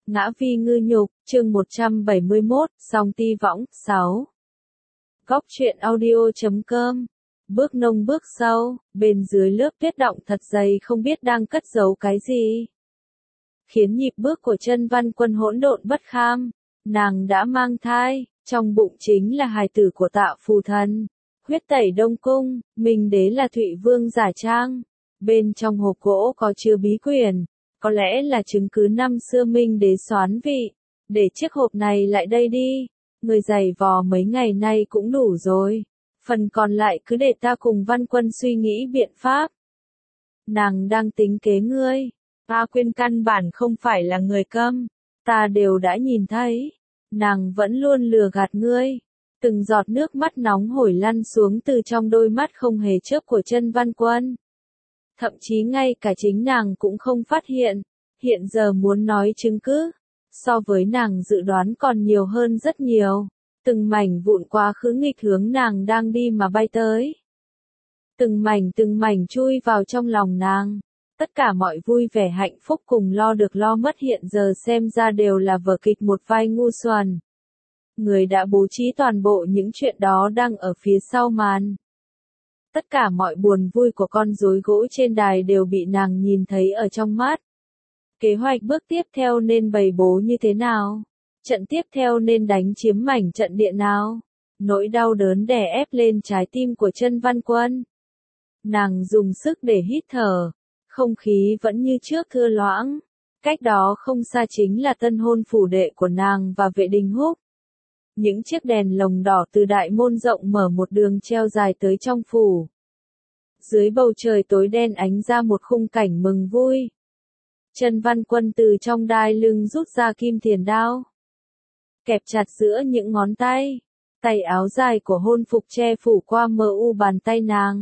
Ngã vi ngư nhục, chương 171, song ti võng, 6. Góc truyện audio.com. Bước nông bước sâu, bên dưới lớp tuyết động thật dày không biết đang cất giấu cái gì. Khiến nhịp bước của chân Văn Quân hỗn độn bất kham. Nàng đã mang thai, trong bụng chính là hài tử của Tạo Phù Thần. Huyết tẩy Đông Cung, Minh Đế là Thụy Vương giả trang. Bên trong hộp gỗ có chứa bí quyển. Có lẽ là chứng cứ năm xưa Minh Đế soán vị. Để chiếc hộp này lại đây đi. Người giày vò mấy ngày nay cũng đủ rồi. Phần còn lại cứ để ta cùng Văn Quân suy nghĩ biện pháp. Nàng đang tính kế ngươi. Ta quên căn bản không phải là người câm. Ta đều đã nhìn thấy. Nàng vẫn luôn lừa gạt ngươi. Từng giọt nước mắt nóng hổi lăn xuống từ trong đôi mắt không hề chớp của chân Văn Quân. Thậm chí ngay cả chính nàng cũng không phát hiện. Hiện giờ muốn nói chứng cứ. So với nàng dự đoán còn nhiều hơn rất nhiều. Từng mảnh vụn quá khứ nghịch hướng nàng đang đi mà bay tới. Từng mảnh chui vào trong lòng nàng. Tất cả mọi vui vẻ hạnh phúc cùng lo được lo mất hiện giờ xem ra đều là vở kịch một vai ngu xuẩn. Người đã bố trí toàn bộ những chuyện đó đang ở phía sau màn. Tất cả mọi buồn vui của con rối gỗ trên đài đều bị nàng nhìn thấy ở trong mắt. Kế hoạch bước tiếp theo nên bày bố như thế nào? Trận tiếp theo nên đánh chiếm mảnh trận địa nào? Nỗi đau đớn đè ép lên trái tim của chân Văn Quân. Nàng dùng sức để hít thở. Không khí vẫn như trước thưa loãng. Cách đó không xa chính là tân hôn phủ đệ của nàng và Vệ Đình Húc. Những chiếc đèn lồng đỏ từ đại môn rộng mở một đường treo dài tới trong phủ. Dưới bầu trời tối đen ánh ra một khung cảnh mừng vui. Chân Văn Quân từ trong đai lưng rút ra kim thiền đao. Kẹp chặt giữa những ngón tay. Tay áo dài của hôn phục che phủ qua mờ u bàn tay nàng.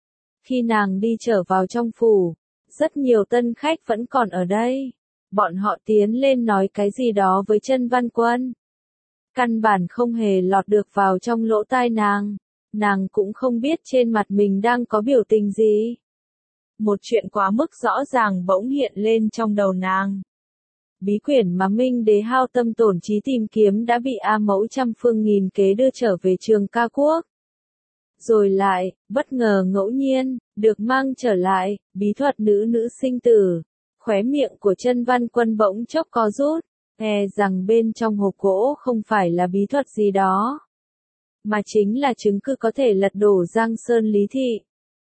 Khi nàng đi trở vào trong phủ, rất nhiều tân khách vẫn còn ở đây. Bọn họ tiến lên nói cái gì đó với chân Văn Quân. Căn bản không hề lọt được vào trong lỗ tai nàng. Nàng cũng không biết trên mặt mình đang có biểu tình gì. Một chuyện quá mức rõ ràng bỗng hiện lên trong đầu nàng. Bí quyển mà Minh Đế hao tâm tổn trí tìm kiếm đã bị A Mẫu trăm phương nghìn kế đưa trở về Trường Ca Quốc. Rồi lại, bất ngờ ngẫu nhiên, được mang trở lại, bí thuật nữ sinh tử. Khóe miệng của chân Văn Quân bỗng chốc co rút, e rằng bên trong hộp gỗ không phải là bí thuật gì đó. Mà chính là chứng cứ có thể lật đổ Giang Sơn Lý Thị.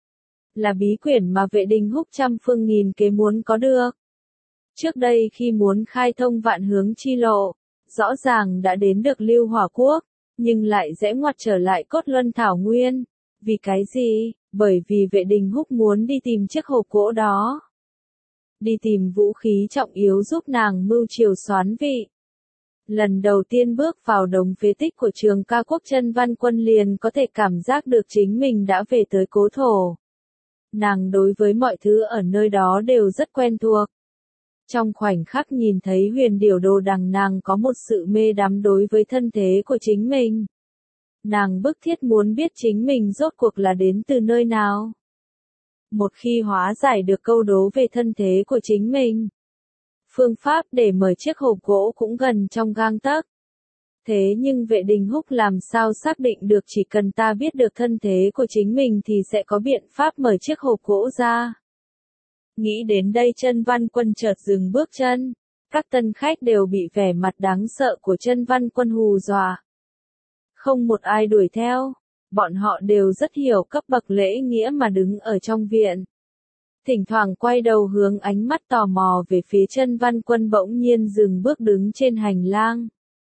Là bí quyển mà Vệ Đình Húc trăm phương nghìn kế muốn có được. Trước đây khi muốn khai thông vạn hướng chi lộ, rõ ràng đã đến được Lưu Hỏa Quốc, nhưng lại rẽ ngoặt trở lại Cốt Luân Thảo Nguyên. Vì cái gì? Bởi vì Vệ Đình Húc muốn đi tìm chiếc hộp gỗ đó. Đi tìm vũ khí trọng yếu giúp nàng mưu triều soán vị. Lần đầu tiên bước vào đống phế tích của Trường Ca Quốc chân Văn Quân liền có thể cảm giác được chính mình đã về tới cố thổ. Nàng đối với mọi thứ ở nơi đó đều rất quen thuộc. Trong khoảnh khắc nhìn thấy huyền điểu đồ đằng nàng có một sự mê đắm đối với thân thế của chính mình. Nàng bức thiết muốn biết chính mình rốt cuộc là đến từ nơi nào. Một khi hóa giải được câu đố về thân thế của chính mình, phương pháp để mở chiếc hộp gỗ cũng gần trong gang tấc. Thế nhưng Vệ Đình Húc làm sao xác định được chỉ cần ta biết được thân thế của chính mình thì sẽ có biện pháp mở chiếc hộp gỗ ra. Nghĩ đến đây chân Văn Quân chợt dừng bước chân. Các tân khách đều bị vẻ mặt đáng sợ của chân Văn Quân hù dọa. Không một ai đuổi theo. Bọn họ đều rất hiểu cấp bậc lễ nghĩa mà đứng ở trong viện. Thỉnh thoảng quay đầu hướng ánh mắt tò mò về phía chân Văn Quân bỗng nhiên dừng bước đứng trên hành lang.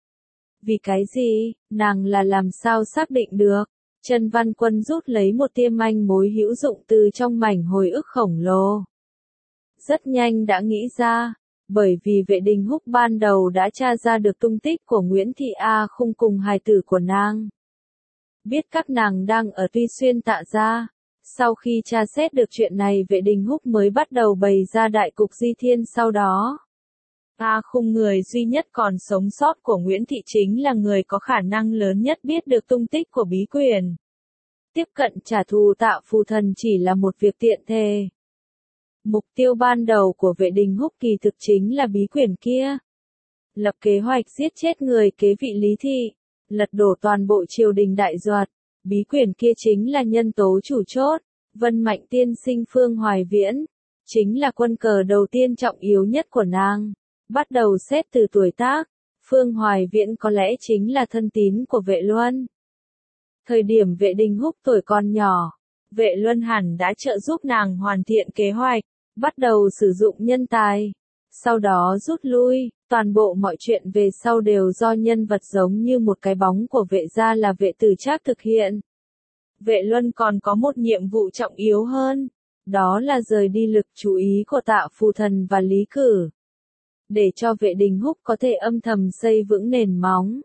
Vì cái gì, nàng là làm sao xác định được? Chân Văn Quân rút lấy một tia manh mối hữu dụng từ trong mảnh hồi ức khổng lồ. Rất nhanh đã nghĩ ra, bởi vì Vệ Đình Húc ban đầu đã tra ra được tung tích của Nguyễn Thị A Khung cùng hài tử của nàng. Biết các nàng đang ở Tuy Xuyên Tạ Gia. Sau khi tra xét được chuyện này Vệ Đình Húc mới bắt đầu bày ra đại cục di thiên sau đó. A Khung người duy nhất còn sống sót của Nguyễn Thị chính là người có khả năng lớn nhất biết được tung tích của bí quyển. Tiếp cận trả thù Tạo Phù Thần chỉ là một việc tiện thể. Mục tiêu ban đầu của Vệ Đình Húc kỳ thực chính là bí quyển kia. lập kế hoạch giết chết người kế vị Lý Thị, lật đổ toàn bộ triều đình Đại Duật. Bí quyển kia chính là nhân tố chủ chốt, Vân Mạnh tiên sinh Phương Hoài Viễn, chính là quân cờ đầu tiên trọng yếu nhất của nàng. Bắt đầu xét từ tuổi tác, Phương Hoài Viễn có lẽ chính là thân tín của Vệ Luân. Thời điểm Vệ Đình Húc tuổi còn nhỏ, Vệ Luân hẳn đã trợ giúp nàng hoàn thiện kế hoạch, bắt đầu sử dụng nhân tài, sau đó rút lui, toàn bộ mọi chuyện về sau đều do nhân vật giống như một cái bóng của Vệ gia là Vệ Tử Trác thực hiện. Vệ Luân còn có một nhiệm vụ trọng yếu hơn, đó là rời đi lực chú ý của Tạ Phù Thần và Lý Cử, để cho Vệ Đình Húc có thể âm thầm xây vững nền móng.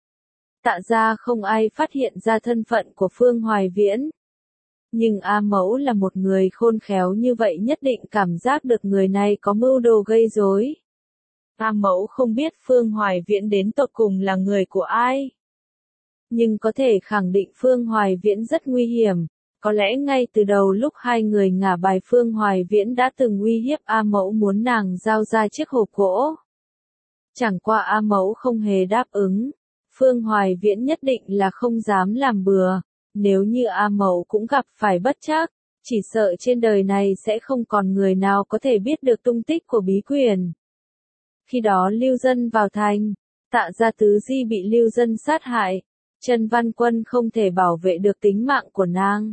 Tạ gia không ai phát hiện ra thân phận của Phương Hoài Viễn. Nhưng A Mẫu là một người khôn khéo như vậy nhất định cảm giác được người này có mưu đồ gây rối. A Mẫu không biết Phương Hoài Viễn đến tột cùng là người của ai. Nhưng có thể khẳng định Phương Hoài Viễn rất nguy hiểm. Có lẽ ngay từ đầu lúc hai người ngả bài Phương Hoài Viễn đã từng uy hiếp A Mẫu muốn nàng giao ra chiếc hộp gỗ. Chẳng qua A Mẫu không hề đáp ứng. Phương Hoài Viễn nhất định là không dám làm bừa. Nếu như A Mẫu cũng gặp phải bất trắc, chỉ sợ trên đời này sẽ không còn người nào có thể biết được tung tích của bí quyển. Khi đó Lưu Dân vào thành, Tạ gia tứ di bị Lưu Dân sát hại, Trần Văn Quân không thể bảo vệ được tính mạng của nàng.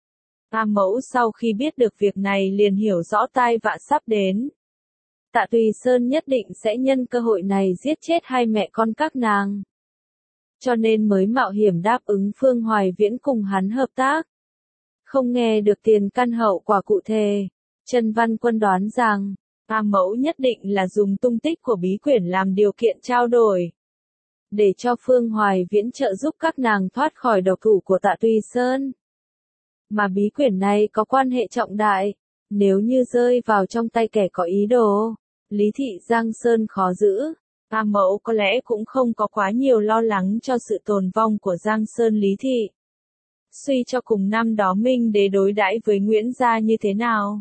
A Mẫu sau khi biết được việc này liền hiểu rõ tai vạ sắp đến. Tạ Tùy Sơn nhất định sẽ nhân cơ hội này giết chết hai mẹ con các nàng. Cho nên mới mạo hiểm đáp ứng Phương Hoài Viễn cùng hắn hợp tác. Không nghe được tiền căn hậu quả cụ thể, Trần Văn Quân đoán rằng, A Mẫu nhất định là dùng tung tích của bí quyển làm điều kiện trao đổi. Để cho Phương Hoài Viễn trợ giúp các nàng thoát khỏi độc thủ của Tạ Tùy Sơn. Mà bí quyển này có quan hệ trọng đại, nếu như rơi vào trong tay kẻ có ý đồ, Lý Thị Giang Sơn khó giữ. A Mẫu có lẽ cũng không có quá nhiều lo lắng cho sự tồn vong của Giang Sơn Lý Thị. Suy cho cùng năm đó Minh Đế đối đãi với Nguyễn gia như thế nào?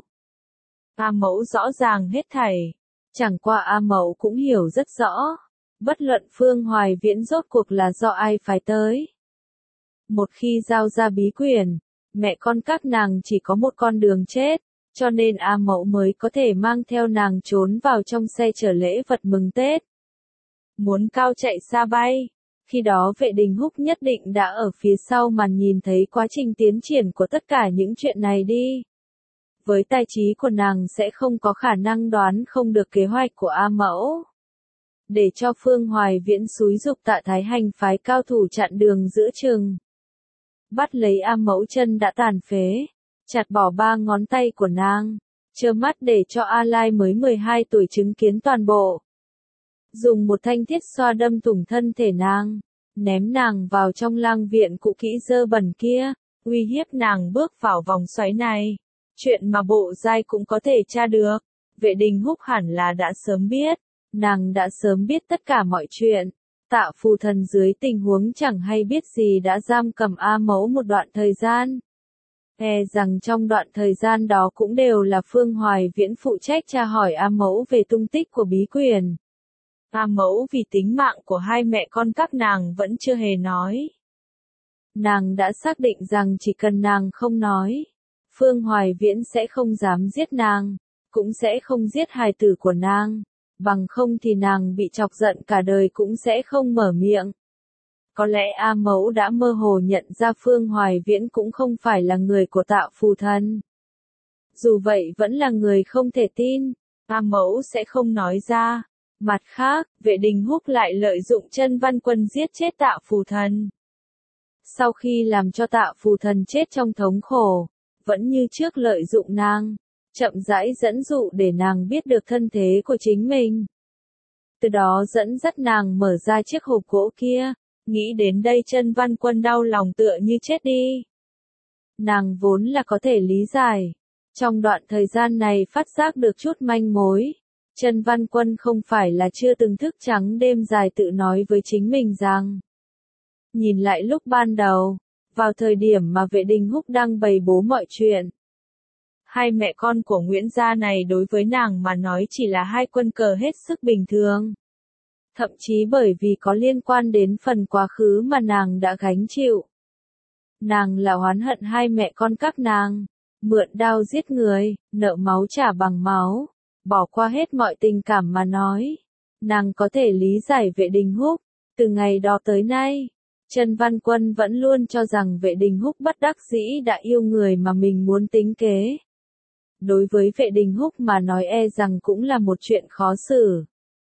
A Mẫu rõ ràng hết thảy. Chẳng qua A Mẫu cũng hiểu rất rõ. Bất luận Phương Hoài Viễn rốt cuộc là do ai phải tới. Một khi giao ra bí quyển, mẹ con các nàng chỉ có một con đường chết, cho nên A Mẫu mới có thể mang theo nàng trốn vào trong xe chở lễ vật mừng Tết. Muốn cao chạy xa bay, khi đó Vệ Đình Húc nhất định đã ở phía sau màn nhìn thấy quá trình tiến triển của tất cả những chuyện này đi. Với tài trí của nàng sẽ không có khả năng đoán không được kế hoạch của A Mẫu. Để cho Phương Hoài Viễn xúi giục Tạ Thái Hành phái cao thủ chặn đường giữa chừng. Bắt lấy A Mẫu chân đã tàn phế, chặt bỏ 3 ngón tay của nàng, trơ mắt để cho A Lai mới 12 tuổi chứng kiến toàn bộ. Dùng một thanh thiết xoa đâm thủng thân thể nàng, ném nàng vào trong lang viện cũ kỹ dơ bẩn kia, uy hiếp nàng bước vào vòng xoáy này. Chuyện mà bộ giai cũng có thể tra được, Vệ Đình Húc hẳn là đã sớm biết, nàng đã sớm biết tất cả mọi chuyện. Tạ Phù Thần dưới tình huống chẳng hay biết gì đã giam cầm A Mẫu một đoạn thời gian. E rằng trong đoạn thời gian đó cũng đều là Phương Hoài Viễn phụ trách tra hỏi A Mẫu về tung tích của bí quyển. A Mẫu vì tính mạng của hai mẹ con các nàng vẫn chưa hề nói. Nàng đã xác định rằng chỉ cần nàng không nói, Phương Hoài Viễn sẽ không dám giết nàng, cũng sẽ không giết hài tử của nàng, bằng không thì nàng bị chọc giận cả đời cũng sẽ không mở miệng. Có lẽ A Mẫu đã mơ hồ nhận ra Phương Hoài Viễn cũng không phải là người của Tạ Phù Thần. Dù vậy vẫn là người không thể tin, A Mẫu sẽ không nói ra. Mặt khác, Vệ Đình Húc lại lợi dụng Trân Văn Quân giết chết Tạ Phù Thần. Sau khi làm cho Tạ Phù Thần chết trong thống khổ, vẫn như trước lợi dụng nàng, chậm rãi dẫn dụ để nàng biết được thân thế của chính mình. Từ đó dẫn dắt nàng mở ra chiếc hộp gỗ kia, nghĩ đến đây Trân Văn Quân đau lòng tựa như chết đi. Nàng vốn là có thể lý giải, trong đoạn thời gian này phát giác được chút manh mối. Trân Văn Quân không phải là chưa từng thức trắng đêm dài tự nói với chính mình rằng. Nhìn lại lúc ban đầu, vào thời điểm mà Vệ Đình Húc đang bày bố mọi chuyện. Hai mẹ con của Nguyễn gia này đối với nàng mà nói chỉ là hai quân cờ hết sức bình thường. thậm chí bởi vì có liên quan đến phần quá khứ mà nàng đã gánh chịu. Nàng là oán hận hai mẹ con các nàng, mượn đao giết người, nợ máu trả bằng máu, bỏ qua hết mọi tình cảm mà nói. Nàng có thể lý giải Vệ Đình Húc, từ ngày đó tới nay, Trần Văn Quân vẫn luôn cho rằng Vệ Đình Húc bất đắc dĩ đã yêu người mà mình muốn tính kế. Đối với Vệ Đình Húc mà nói e rằng cũng là một chuyện khó xử.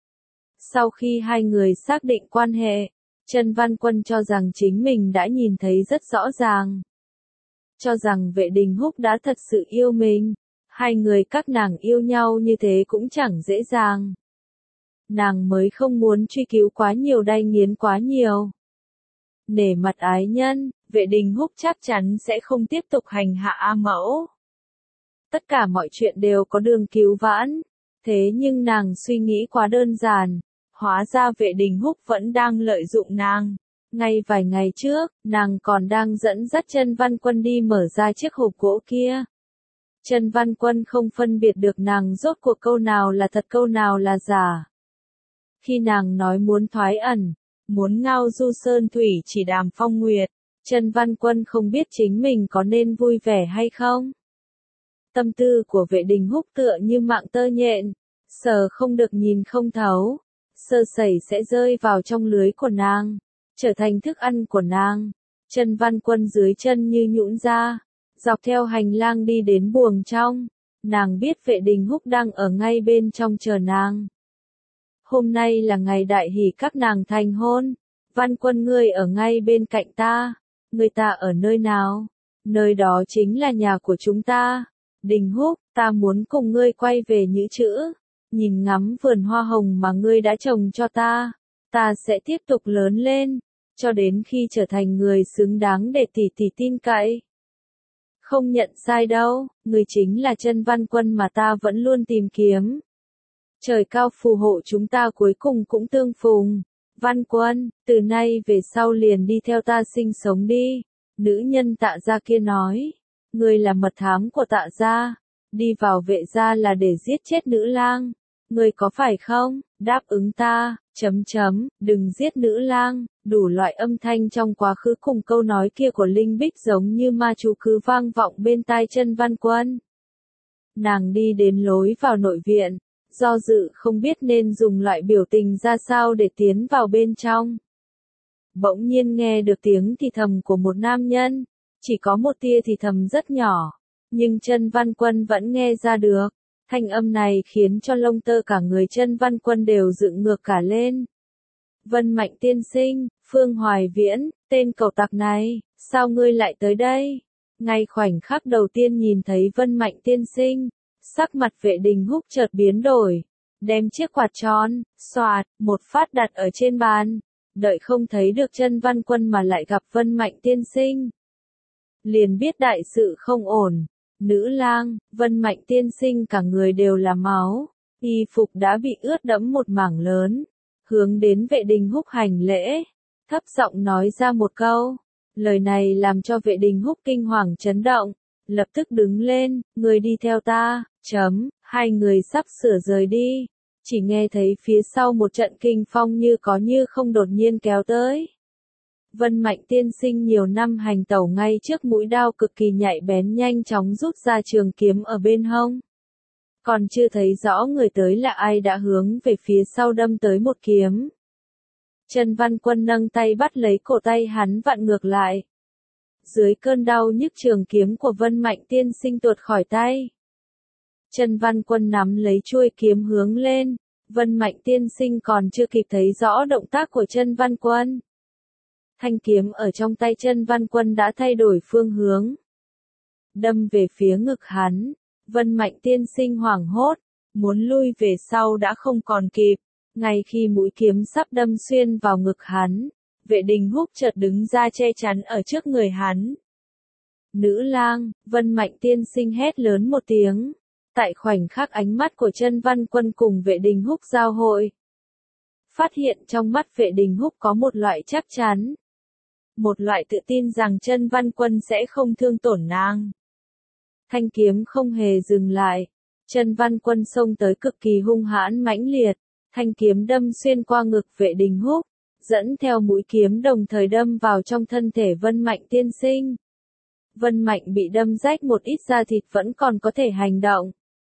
Sau khi hai người xác định quan hệ, Trần Văn Quân cho rằng chính mình đã nhìn thấy rất rõ ràng. Cho rằng Vệ Đình Húc đã thật sự yêu mình, hai người các nàng yêu nhau như thế cũng chẳng dễ dàng. Nàng mới không muốn truy cứu quá nhiều đay nghiến quá nhiều. Nể mặt ái nhân, Vệ Đình Húc chắc chắn sẽ không tiếp tục hành hạ A Mẫu. Tất cả mọi chuyện đều có đường cứu vãn, thế nhưng nàng suy nghĩ quá đơn giản, hóa ra Vệ Đình Húc vẫn đang lợi dụng nàng. Ngay vài ngày trước, nàng còn đang dẫn dắt Trần Văn Quân đi mở ra chiếc hộp gỗ kia. Trần Văn Quân không phân biệt được nàng rốt cuộc câu nào là thật câu nào là giả. Khi nàng nói muốn thoái ẩn, muốn ngao du sơn thủy chỉ đàm phong nguyệt, Trần Văn Quân không biết chính mình có nên vui vẻ hay không. Tâm tư của Vệ Đình Húc tựa như mạng tơ nhện, sờ không được nhìn không thấu, sơ sẩy sẽ rơi vào trong lưới của nàng, trở thành thức ăn của nàng. Trần Văn Quân dưới chân như nhũn ra, dọc theo hành lang đi đến buồng trong, nàng biết Vệ Đình Húc đang ở ngay bên trong chờ nàng. Hôm nay là ngày đại hỷ các nàng thành hôn, Văn Quân ngươi ở ngay bên cạnh ta, người ta ở nơi nào? Nơi đó chính là nhà của chúng ta. Đình Húc, ta muốn cùng ngươi quay về Nhữ Chữ, nhìn ngắm vườn hoa hồng mà ngươi đã trồng cho ta. Ta sẽ tiếp tục lớn lên, cho đến khi trở thành người xứng đáng để tỷ tỷ tin cậy. Không nhận sai đâu, ngươi chính là Trần Văn Quân mà ta vẫn luôn tìm kiếm. Trời cao phù hộ chúng ta cuối cùng cũng tương phùng. Văn Quân, từ nay về sau liền đi theo ta sinh sống đi. Nữ nhân Tạ gia kia nói. Ngươi là mật thám của Tạ gia, đi vào Vệ gia là để giết chết nữ lang. Ngươi có phải không? Đáp ứng ta, đừng giết nữ lang. Đủ loại âm thanh trong quá khứ cùng câu nói kia của Linh Bích giống như ma chú cứ vang vọng bên tai Trần Văn Quân. Nàng đi đến lối vào nội viện, do dự không biết nên dùng loại biểu tình ra sao để tiến vào bên trong. Bỗng nhiên nghe được tiếng thì thầm của một nam nhân, chỉ có một tia thì thầm rất nhỏ, nhưng Trần Văn Quân vẫn nghe ra được. Thanh âm này khiến cho lông tơ cả người Trần Văn Quân đều dựng ngược cả lên. Vân Mạnh tiên sinh, Phương Hoài Viễn, tên cẩu tặc này, sao ngươi lại tới đây? Ngay khoảnh khắc đầu tiên nhìn thấy Vân Mạnh tiên sinh, sắc mặt Vệ Đình Húc chợt biến đổi, đem chiếc quạt tròn, xoạt, một phát đặt ở trên bàn, đợi không thấy được Trần Văn Quân mà lại gặp Vân Mạnh tiên sinh. Liền biết đại sự không ổn, nữ lang, Vân Mạnh tiên sinh cả người đều là máu, y phục đã bị ướt đẫm một mảng lớn, hướng đến Vệ Đình Húc hành lễ, thấp giọng nói ra một câu, lời này làm cho Vệ Đình Húc kinh hoàng chấn động, lập tức đứng lên, người đi theo ta, hai người sắp sửa rời đi, chỉ nghe thấy phía sau một trận kinh phong như có như không đột nhiên kéo tới. Vân Mạnh tiên sinh nhiều năm hành tẩu ngay trước mũi đao cực kỳ nhạy bén nhanh chóng rút ra trường kiếm ở bên hông. Còn chưa thấy rõ người tới là ai đã hướng về phía sau đâm tới một kiếm. Trần Văn Quân nâng tay bắt lấy cổ tay hắn vặn ngược lại. Dưới cơn đau nhức trường kiếm của Vân Mạnh tiên sinh tuột khỏi tay. Trần Văn Quân nắm lấy chuôi kiếm hướng lên, Vân Mạnh tiên sinh còn chưa kịp thấy rõ động tác của Trần Văn Quân. Thanh kiếm ở trong tay Trần Văn Quân đã thay đổi phương hướng. Đâm về phía ngực hắn, Vân Mạnh tiên sinh hoảng hốt, muốn lui về sau đã không còn kịp, ngay khi mũi kiếm sắp đâm xuyên vào ngực hắn, Vệ Đình Húc chợt đứng ra che chắn ở trước người hắn. Nữ lang, Vân Mạnh tiên sinh hét lớn một tiếng. Tại khoảnh khắc ánh mắt của Trần Văn Quân cùng Vệ Đình Húc giao hội, phát hiện trong mắt Vệ Đình Húc có một loại chắc chắn, một loại tự tin rằng Trần Văn Quân sẽ không thương tổn nàng. Thanh kiếm không hề dừng lại, Trần Văn Quân xông tới cực kỳ hung hãn mãnh liệt, Thanh kiếm đâm xuyên qua ngực Vệ Đình Húc, dẫn theo mũi kiếm đồng thời đâm vào trong thân thể Vân Mạnh tiên sinh. Vân Mạnh bị đâm rách một ít da thịt vẫn còn có thể hành động.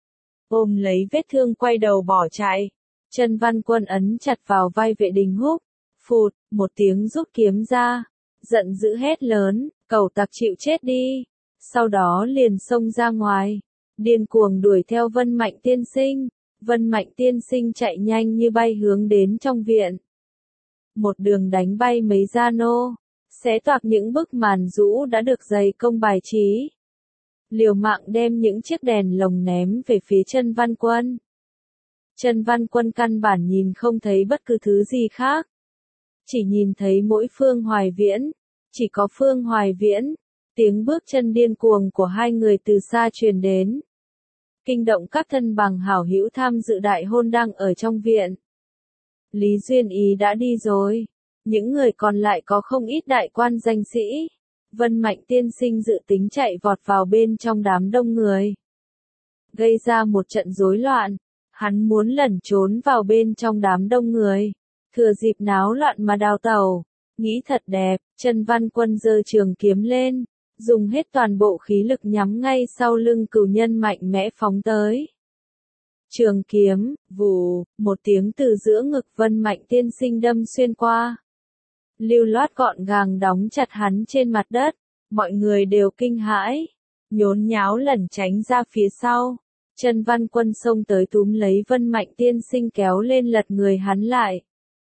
Ôm lấy vết thương quay đầu bỏ chạy. Trần Văn Quân ấn chặt vào vai Vệ Đình Húc. Phụt, một tiếng rút kiếm ra. Giận dữ hét lớn, cẩu tặc chịu chết đi. Sau đó liền xông ra ngoài. Điên cuồng đuổi theo Vân Mạnh tiên sinh. Vân Mạnh tiên sinh chạy nhanh như bay hướng đến trong viện. Một đường đánh bay mấy gia nô. Xé toạc những bức màn rũ đã được dày công bài trí. Liều mạng đem những chiếc đèn lồng ném về phía Trần Văn Quân. Trần Văn Quân căn bản nhìn không thấy bất cứ thứ gì khác. Chỉ nhìn thấy mỗi Phương Hoài Viễn. Chỉ có Phương Hoài Viễn. Tiếng bước chân điên cuồng của hai người từ xa truyền đến. Kinh động các thân bằng hảo hữu tham dự đại hôn đang ở trong viện. Lý Duyên Ý đã đi rồi. Những người còn lại có không ít đại quan danh sĩ. Vân Mạnh tiên sinh dự tính chạy vọt vào bên trong đám đông người. Gây ra một trận rối loạn. Hắn muốn lẩn trốn vào bên trong đám đông người. Thừa dịp náo loạn mà đào tẩu. Nghĩ thật đẹp, Trần Văn Quân giơ trường kiếm lên. Dùng hết toàn bộ khí lực nhắm ngay sau lưng cửu nhân mạnh mẽ phóng tới. Trường kiếm, vù, một tiếng từ giữa ngực Vân Mạnh tiên sinh đâm xuyên qua. Lưu loát gọn gàng đóng chặt hắn trên mặt đất. Mọi người đều kinh hãi. Nhốn nháo lẩn tránh ra phía sau. Trần Văn Quân xông tới túm lấy Vân Mạnh tiên sinh kéo lên lật người hắn lại.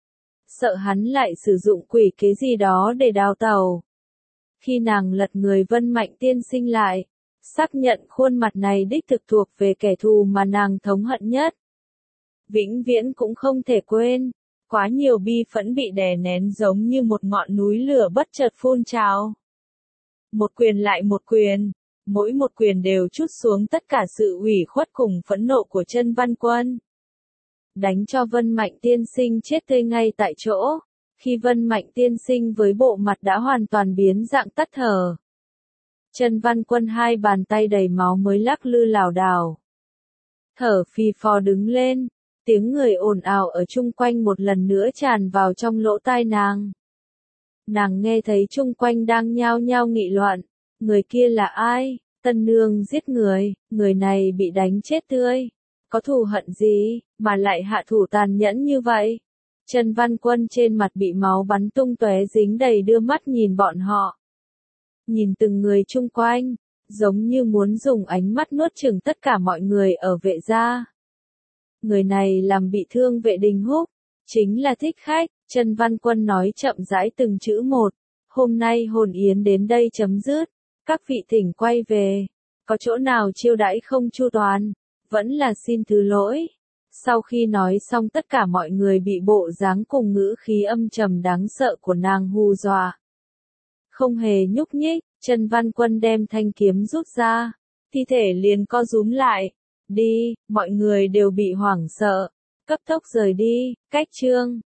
Sợ hắn lại sử dụng quỷ kế gì đó để đào tẩu. Khi nàng lật người Vân Mạnh tiên sinh lại, xác nhận khuôn mặt này đích thực thuộc về kẻ thù mà nàng thống hận nhất. Vĩnh viễn cũng không thể quên, quá nhiều bi phẫn bị đè nén giống như một ngọn núi lửa bất chợt phun trào. Một quyền lại một quyền, mỗi một quyền đều trút xuống tất cả sự ủy khuất cùng phẫn nộ của Trần Văn Quân. Đánh cho Vân Mạnh tiên sinh chết tươi ngay tại chỗ. Khi Vân Mạnh tiên sinh với bộ mặt đã hoàn toàn biến dạng tắt thở. Trần Văn Quân hai bàn tay đầy máu mới lắc lư lảo đảo. Thở phì phò đứng lên, tiếng người ồn ào ở chung quanh một lần nữa tràn vào trong lỗ tai nàng. Nàng nghe thấy chung quanh đang nhao nhao nghị luận, người kia là ai? Tân nương giết người này bị đánh chết tươi. Có thù hận gì, mà lại hạ thủ tàn nhẫn như vậy? Trần Văn Quân trên mặt bị máu bắn tung tóe dính đầy đưa mắt nhìn bọn họ. Nhìn từng người chung quanh, giống như muốn dùng ánh mắt nuốt chửng tất cả mọi người ở Vệ gia. Người này làm bị thương Vệ Đình Húc, chính là thích khách. Trần Văn Quân nói chậm rãi từng chữ một. Hôm nay hồn yến đến đây chấm dứt. Các vị thỉnh quay về. Có chỗ nào chiêu đãi không chu toàn, vẫn là xin thứ lỗi. Sau khi nói xong tất cả mọi người bị bộ dáng cùng ngữ khí âm trầm đáng sợ của nàng hù dọa. Không hề nhúc nhích, Trần Văn Quân đem thanh kiếm rút ra. Thi thể liền co rúm lại. Đi, mọi người đều bị hoảng sợ. Cấp tốc rời đi, cách chương.